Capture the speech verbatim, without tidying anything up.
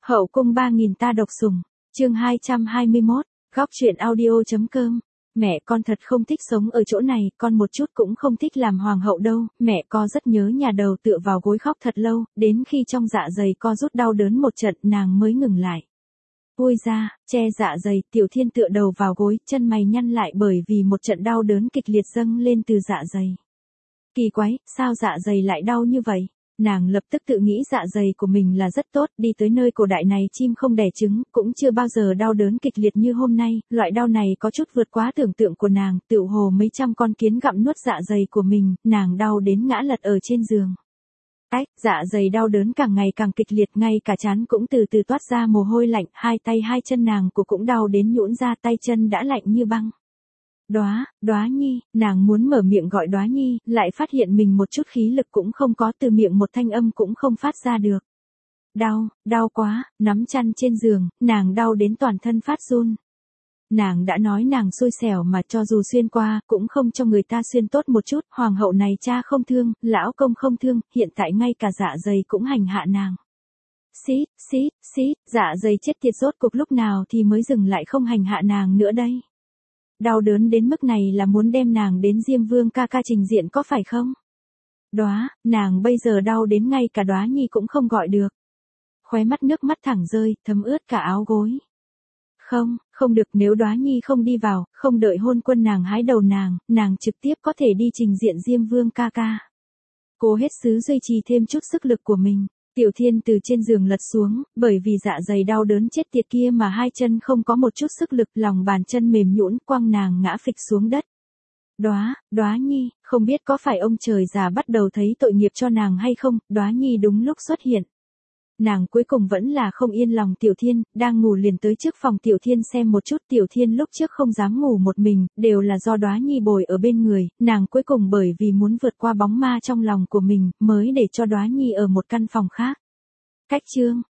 Hậu cung ba nghìn ta độc sủng, chương hai trăm hai mươi mốt, góc truyện audio.com. Mẹ con thật không thích sống ở chỗ này, con một chút cũng không thích làm hoàng hậu đâu, mẹ con rất nhớ nhà đầu tựa vào gối khóc thật lâu, đến khi trong dạ dày co rút đau đớn một trận nàng mới ngừng lại. Ôi ra, che dạ dày, Tiểu Thiên tựa đầu vào gối, chân mày nhăn lại bởi vì một trận đau đớn kịch liệt dâng lên từ dạ dày. Kỳ quái, sao dạ dày lại đau như vậy? Nàng lập tức tự nghĩ dạ dày của mình là rất tốt, đi tới nơi cổ đại này chim không đẻ trứng, cũng chưa bao giờ đau đớn kịch liệt như hôm nay, loại đau này có chút vượt quá tưởng tượng của nàng, tựu hồ mấy trăm con kiến gặm nuốt dạ dày của mình, nàng đau đến ngã lật ở trên giường. Ách, dạ dày đau đớn càng ngày càng kịch liệt, ngay cả trán cũng từ từ toát ra mồ hôi lạnh, hai tay hai chân nàng của cũng đau đến nhũn ra, tay chân đã lạnh như băng. Đóa, Đóa Nhi, nàng muốn mở miệng gọi Đóa Nhi, lại phát hiện mình một chút khí lực cũng không có, từ miệng một thanh âm cũng không phát ra được. Đau, đau quá, nắm chăn trên giường, nàng đau đến toàn thân phát run. Nàng đã nói nàng xui xẻo mà cho dù xuyên qua, cũng không cho người ta xuyên tốt một chút, hoàng hậu này cha không thương, lão công không thương, hiện tại ngay cả dạ dày cũng hành hạ nàng. Xít, xít, xít, dạ dày chết tiệt rốt cuộc lúc nào thì mới dừng lại không hành hạ nàng nữa đây. Đau đớn đến mức này là muốn đem nàng đến Diêm Vương ca ca trình diện có phải không? Đóa, nàng bây giờ đau đến ngay cả Đóa Nhi cũng không gọi được. Khóe mắt nước mắt thẳng rơi, thấm ướt cả áo gối. Không, không được, nếu Đóa Nhi không đi vào, không đợi hôn quân nàng hái đầu nàng, nàng trực tiếp có thể đi trình diện Diêm Vương ca ca. Cố hết sức duy trì thêm chút sức lực của mình. Tiểu Thiên từ trên giường lật xuống, bởi vì dạ dày đau đớn chết tiệt kia mà hai chân không có một chút sức lực, lòng bàn chân mềm nhũn, quăng nàng ngã phịch xuống đất. Đóa, Đóa Nhi, không biết có phải ông trời già bắt đầu thấy tội nghiệp cho nàng hay không, Đóa Nhi đúng lúc xuất hiện. Nàng cuối cùng vẫn là không yên lòng Tiểu Thiên, đang ngủ liền tới trước phòng Tiểu Thiên xem một chút. Tiểu Thiên lúc trước không dám ngủ một mình, đều là do Đóa Nhi bồi ở bên người, nàng cuối cùng bởi vì muốn vượt qua bóng ma trong lòng của mình, mới để cho Đóa Nhi ở một căn phòng khác. Cách chương,